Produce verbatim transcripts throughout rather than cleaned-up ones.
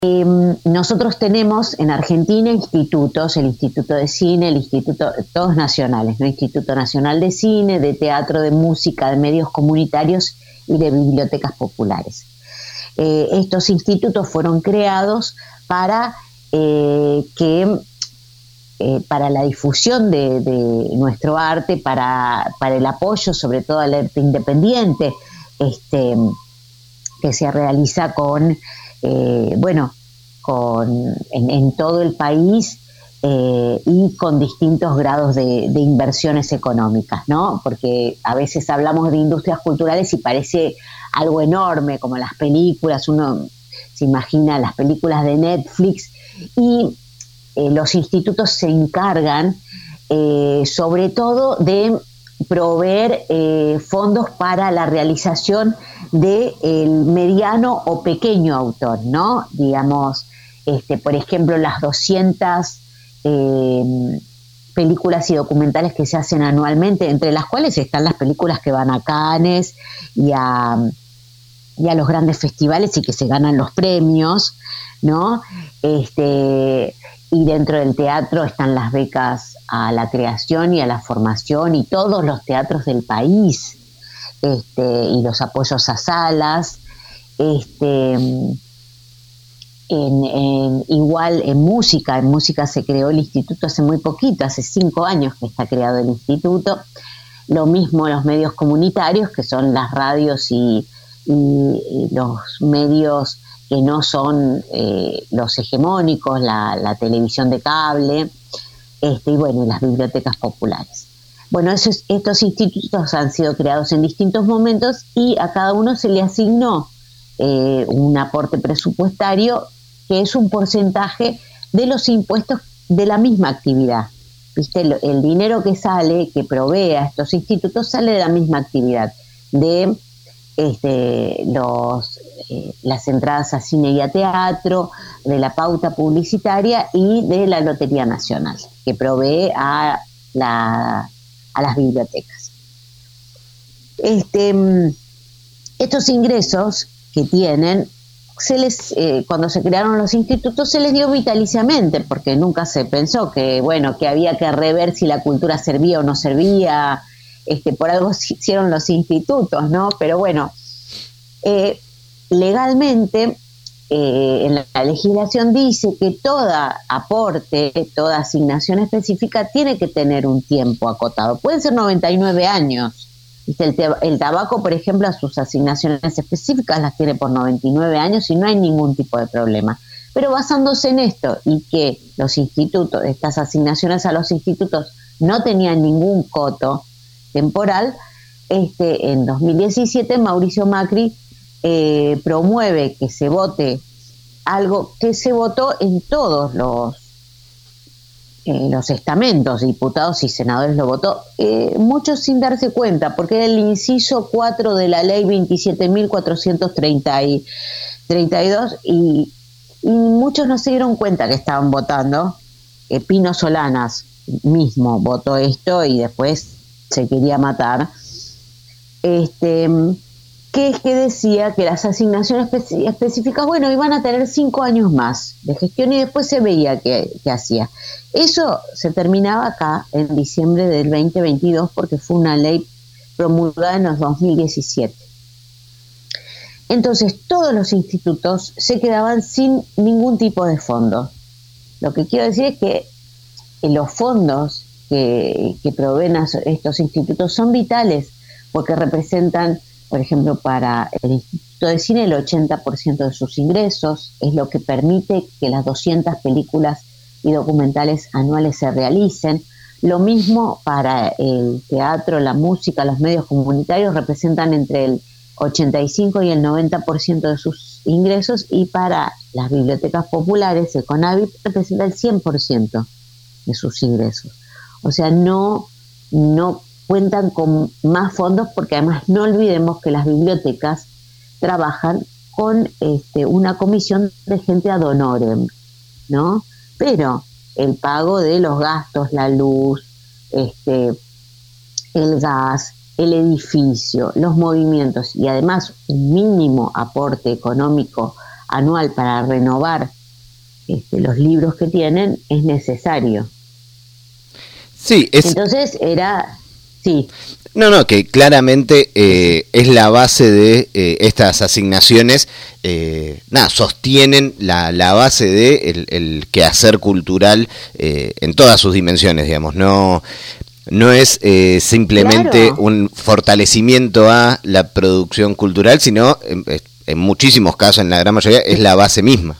Eh, nosotros tenemos en Argentina institutos, el Instituto de Cine, el Instituto, todos nacionales, ¿no? Instituto Nacional de Cine, de Teatro, de Música, de Medios Comunitarios y de Bibliotecas Populares. Eh, estos institutos fueron creados para eh, que eh, para la difusión de, de nuestro arte, para, para el apoyo sobre todo al arte independiente, este, que se realiza con Eh, bueno, con, en, en todo el país eh, y con distintos grados de, de inversiones económicas, ¿no? Porque a veces hablamos de industrias culturales y parece algo enorme, como las películas, uno se imagina las películas de Netflix, y eh, los institutos se encargan eh, sobre todo de proveer eh, fondos para la realización del mediano o pequeño autor, ¿no? Digamos, este, por ejemplo, las doscientas eh, películas y documentales que se hacen anualmente, entre las cuales están las películas que van a Cannes y a, y a los grandes festivales y que se ganan los premios, ¿no? Este, y dentro del teatro están las becas a la creación y a la formación y todos los teatros del país, este, y los apoyos a salas, este, en, en, igual en música, en música se creó el instituto hace muy poquito, hace cinco años que está creado el instituto, lo mismo los medios comunitarios, que son las radios y, y, y los medios que no son eh, los hegemónicos, la, la televisión de cable, este, y bueno, las bibliotecas populares. Bueno, esos, estos institutos han sido creados en distintos momentos y a cada uno se le asignó eh, un aporte presupuestario que es un porcentaje de los impuestos de la misma actividad. ¿Viste? El, el dinero que sale, que provee a estos institutos, sale de la misma actividad, de este, los, eh, las entradas a cine y a teatro, de la pauta publicitaria y de la Lotería Nacional, que provee a la... a las bibliotecas. Este, estos ingresos que tienen, se les, eh, cuando se crearon los institutos se les dio vitaliciamente, porque nunca se pensó que, bueno, que había que rever si la cultura servía o no servía, este, por algo se hicieron los institutos, ¿no? Pero bueno, eh, legalmente Eh, en la, la legislación dice que toda aporte, toda asignación específica tiene que tener un tiempo acotado. Pueden ser noventa y nueve años. El, el tabaco, por ejemplo, sus asignaciones específicas las tiene por noventa y nueve años y no hay ningún tipo de problema. Pero basándose en esto y que los institutos, estas asignaciones a los institutos no tenían ningún coto temporal, este, en dos mil diecisiete Mauricio Macri Eh, promueve que se vote algo que se votó en todos los eh, los estamentos, diputados y senadores lo votó, eh, muchos sin darse cuenta, porque era el inciso cuatro de la ley veintisiete mil cuatrocientos treinta y dos y, y muchos no se dieron cuenta que estaban votando. eh, Pino Solanas mismo votó esto y después se quería matar, este que es que decía que las asignaciones espe- específicas, bueno, iban a tener cinco años más de gestión y después se veía qué hacía. Eso se terminaba acá en diciembre del veinte veintidós porque fue una ley promulgada en los dos mil diecisiete. Entonces todos los institutos se quedaban sin ningún tipo de fondo. Lo que quiero decir es que los fondos que, que proveen a estos institutos son vitales porque representan, por ejemplo, para el Instituto de Cine, el ochenta por ciento de sus ingresos, es lo que permite que las doscientas películas y documentales anuales se realicen. Lo mismo para el teatro, la música, los medios comunitarios representan entre el ochenta y cinco y el noventa por ciento de sus ingresos, y para las bibliotecas populares, el CONAVIP, representa el cien por ciento de sus ingresos. O sea, no, no cuentan con más fondos, porque además no olvidemos que las bibliotecas trabajan con este, una comisión de gente ad honorem, ¿no? Pero el pago de los gastos, la luz, este, el gas, el edificio, los movimientos y además un mínimo aporte económico anual para renovar este, los libros que tienen es necesario. Sí, es... Entonces era... Sí. No, no, que claramente eh, es la base de eh, estas asignaciones, eh, nada, sostienen la, la base de el, el quehacer cultural eh, en todas sus dimensiones, digamos, no, no es eh, simplemente claro. un fortalecimiento a la producción cultural, sino en, en muchísimos casos, en la gran mayoría, es la base misma.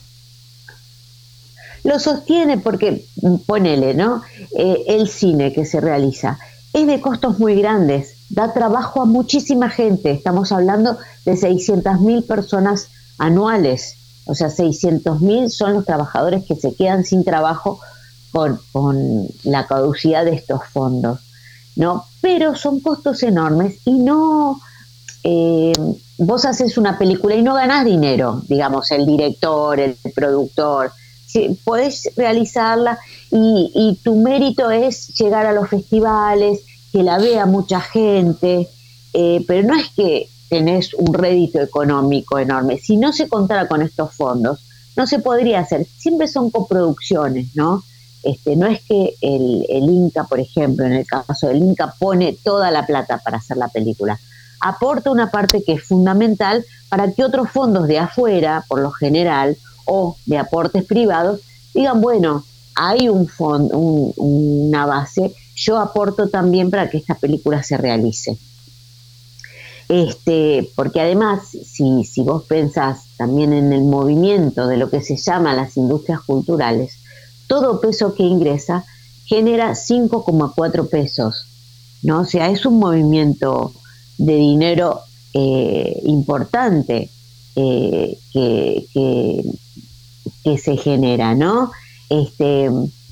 Lo sostiene porque, ponele, ¿no? Eh, el cine que se realiza es de costos muy grandes, da trabajo a muchísima gente, estamos hablando de seiscientas mil personas anuales, o sea, seiscientos mil son los trabajadores que se quedan sin trabajo con, con la caducidad de estos fondos, ¿no? Pero son costos enormes y no, eh, vos haces una película y no ganás dinero, digamos, el director, el productor, podés realizarla y, y tu mérito es llegar a los festivales, que la vea mucha gente, eh, pero no es que tenés un rédito económico enorme. Si no se contara con estos fondos, no se podría hacer. Siempre son coproducciones, ¿no? Este, no es que el, el Inca, por ejemplo, en el caso del Inca, pone toda la plata para hacer la película. Aporta una parte que es fundamental para que otros fondos de afuera, por lo general, o de aportes privados, digan, bueno, hay un fondo, un, una base, yo aporto también para que esta película se realice. Este, porque además, si, si vos pensás también en el movimiento de lo que se llama las industrias culturales, todo peso que ingresa genera cinco coma cuatro pesos, ¿no? O sea, es un movimiento de dinero eh, importante eh, que, que que se genera, ¿no? Este,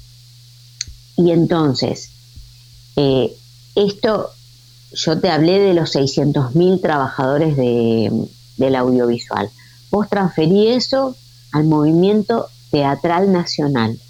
y entonces, eh, esto, yo te hablé de los seiscientos mil trabajadores de, del audiovisual. Vos transferí eso al movimiento teatral nacional,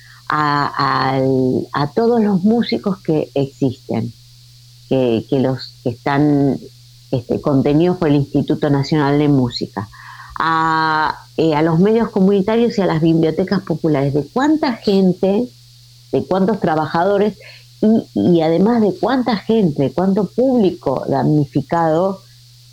a, a, a todos los músicos que existen, que, que los que están este, contenidos por el Instituto Nacional de Música, A, eh, a los medios comunitarios y a las bibliotecas populares, de cuánta gente, de cuántos trabajadores y, y además de cuánta gente, cuánto público damnificado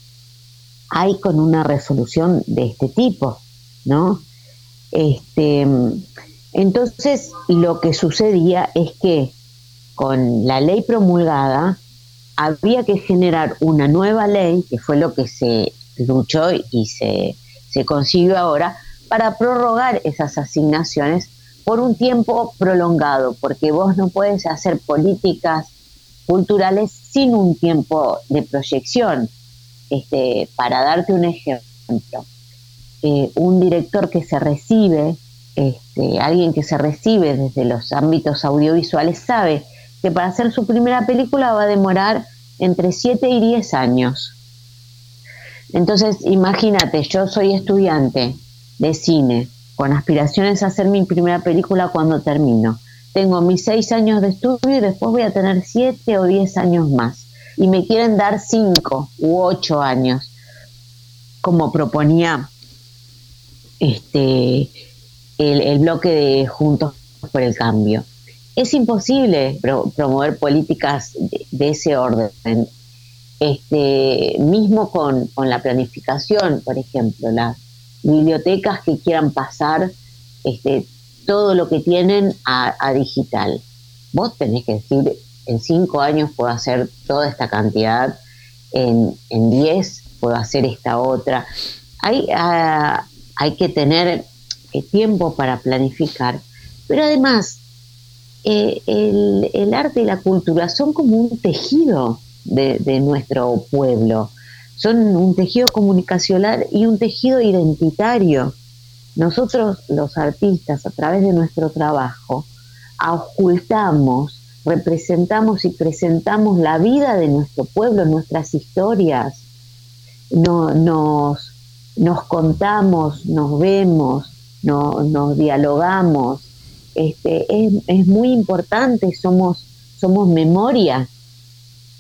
hay con una resolución de este tipo, ¿no? Este, entonces, lo que sucedía es que con la ley promulgada había que generar una nueva ley, que fue lo que se luchó y se se consiguió ahora, para prorrogar esas asignaciones por un tiempo prolongado, porque vos no puedes hacer políticas culturales sin un tiempo de proyección. Este, para darte un ejemplo, eh, un director que se recibe, este, alguien que se recibe desde los ámbitos audiovisuales, sabe que para hacer su primera película va a demorar entre siete y diez años. Entonces, imagínate, yo soy estudiante de cine, con aspiraciones a hacer mi primera película cuando termino. Tengo mis seis años de estudio y después voy a tener siete o diez años más. Y me quieren dar cinco u ocho años, como proponía este el, el bloque de Juntos por el Cambio. Es imposible pro, promover políticas de, de ese orden. Este, mismo con, con la planificación, por ejemplo, las bibliotecas que quieran pasar este, todo lo que tienen a, a digital. Vos tenés que decir, en cinco años puedo hacer toda esta cantidad, en, en diez puedo hacer esta otra. Hay, a, hay que tener eh, tiempo para planificar, pero además eh, el, el arte y la cultura son como un tejido De, de nuestro pueblo, son un tejido comunicacional y un tejido identitario. Nosotros los artistas, a través de nuestro trabajo, ocultamos, representamos y presentamos la vida de nuestro pueblo, nuestras historias, no, nos, nos contamos, nos vemos, no, nos dialogamos, este, es, es muy importante, somos, somos memoria,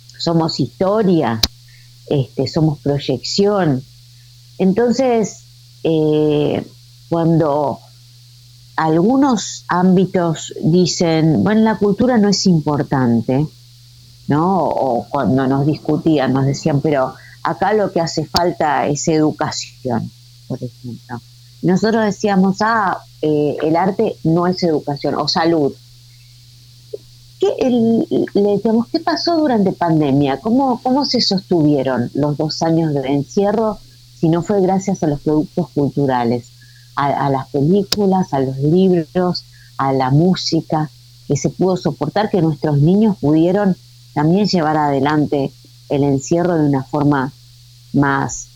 somos historia, este, somos proyección. Entonces, eh, cuando algunos ámbitos dicen, bueno, la cultura no es importante, ¿no? O cuando nos discutían, nos decían, pero acá lo que hace falta es educación, por ejemplo. Y nosotros decíamos, ah, eh, el arte no es educación, o salud. ¿Qué, el, le decíamos, ¿qué pasó durante pandemia? ¿Cómo, ¿Cómo se sostuvieron los dos años de encierro si no fue gracias a los productos culturales? A, a las películas, a los libros, a la música, que se pudo soportar, que nuestros niños pudieron también llevar adelante el encierro de una forma más,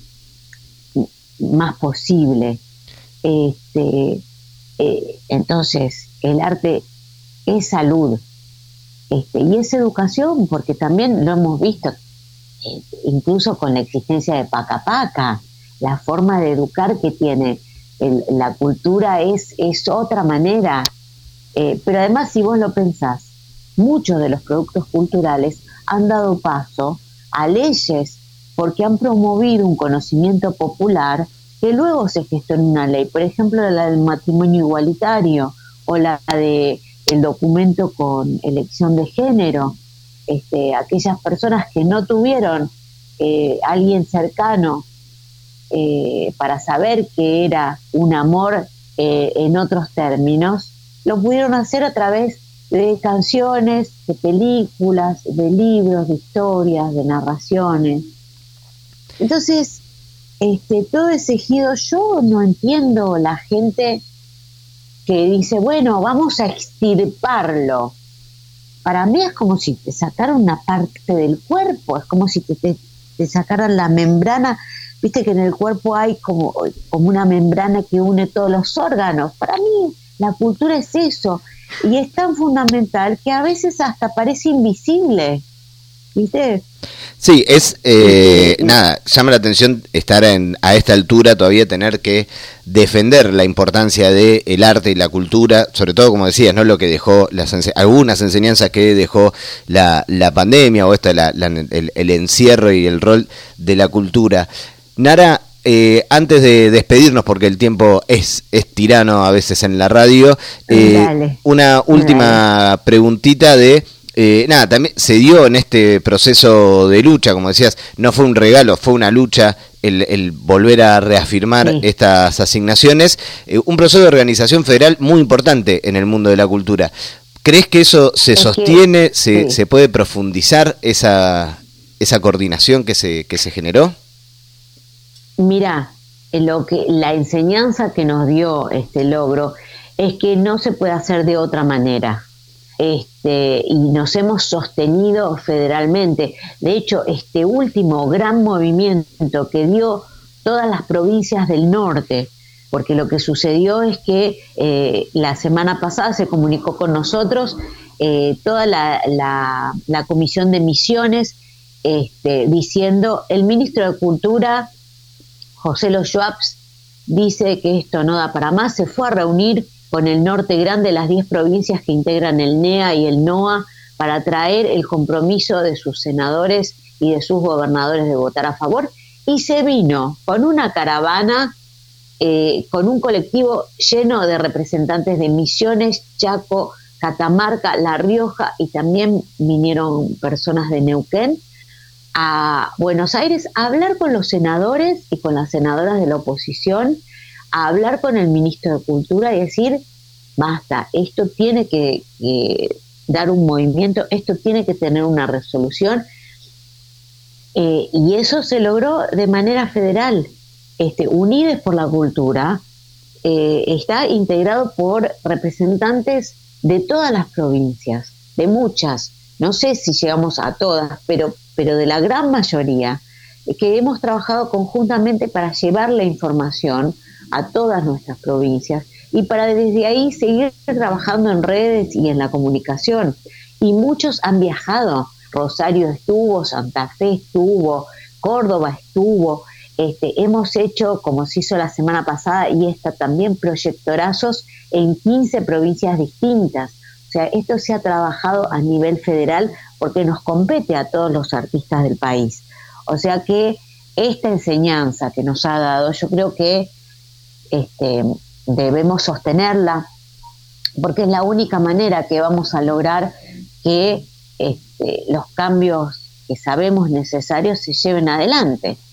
más posible. Este, eh, entonces, el arte es salud, este, y es educación, porque también lo hemos visto, eh, incluso con la existencia de Paca Paca, la forma de educar que tiene el, la cultura es, es otra manera, eh, pero además, si vos lo pensás, muchos de los productos culturales han dado paso a leyes porque han promovido un conocimiento popular que luego se gestó en una ley. Por ejemplo, la del matrimonio igualitario o la de el documento con elección de género. Este, aquellas personas que no tuvieron eh, alguien cercano eh, para saber que era un amor eh, en otros términos, lo pudieron hacer a través de canciones, de películas, de libros, de historias, de narraciones. Entonces, este, todo ese ejido, yo no entiendo la gente que dice, bueno, vamos a extirparlo. Para mí es como si te sacaran una parte del cuerpo, es como si te, te, te sacaran la membrana. Viste que en el cuerpo hay como, como una membrana que une todos los órganos. Para mí la cultura es eso, y es tan fundamental que a veces hasta parece invisible, ¿viste? Sí, es, eh, nada, llama la atención estar en, a esta altura todavía tener que defender la importancia del arte y la cultura, sobre todo, como decías, no lo que dejó, las algunas enseñanzas que dejó la, la pandemia o esta, la, la, el, el encierro y el rol de la cultura. Nara, eh, antes de despedirnos, porque el tiempo es, es tirano a veces en la radio, eh, una última Dale. preguntita de... Eh, nada, también se dio en este proceso de lucha, como decías, no fue un regalo, fue una lucha el, el volver a reafirmar sí. estas asignaciones, eh, un proceso de organización federal muy importante en el mundo de la cultura. ¿Crees que eso se es sostiene, que, se, sí. se puede profundizar esa, esa coordinación que se, que se generó? Mirá, lo que, la enseñanza que nos dio este logro es que no se puede hacer de otra manera. Este, y nos hemos sostenido federalmente. De hecho, este último gran movimiento que dio todas las provincias del norte, porque lo que sucedió es que eh, la semana pasada se comunicó con nosotros eh, toda la, la, la comisión de misiones este, diciendo, el ministro de Cultura, José Los Schwabs, dice que esto no da para más, se fue a reunir con el norte grande, las diez provincias que integran el N E A y el NOA, para traer el compromiso de sus senadores y de sus gobernadores de votar a favor, y se vino con una caravana, eh, con un colectivo lleno de representantes de Misiones, Chaco, Catamarca, La Rioja, y también vinieron personas de Neuquén, a Buenos Aires a hablar con los senadores y con las senadoras de la oposición, a hablar con el ministro de Cultura y decir, basta, esto tiene que, que dar un movimiento, esto tiene que tener una resolución, eh, y eso se logró de manera federal. Este, Unides por la Cultura eh, está integrado por representantes de todas las provincias, de muchas, no sé si llegamos a todas, pero, pero de la gran mayoría, que hemos trabajado conjuntamente para llevar la información a todas nuestras provincias y para desde ahí seguir trabajando en redes y en la comunicación. Y muchos han viajado, Rosario estuvo, Santa Fe estuvo, Córdoba estuvo, este, hemos hecho, como se hizo la semana pasada y esta también, proyectorazos en quince provincias distintas. O sea, esto se ha trabajado a nivel federal porque nos compete a todos los artistas del país. O sea que esta enseñanza que nos ha dado, yo creo que este, debemos sostenerla, porque es la única manera que vamos a lograr que este, los cambios que sabemos necesarios se lleven adelante.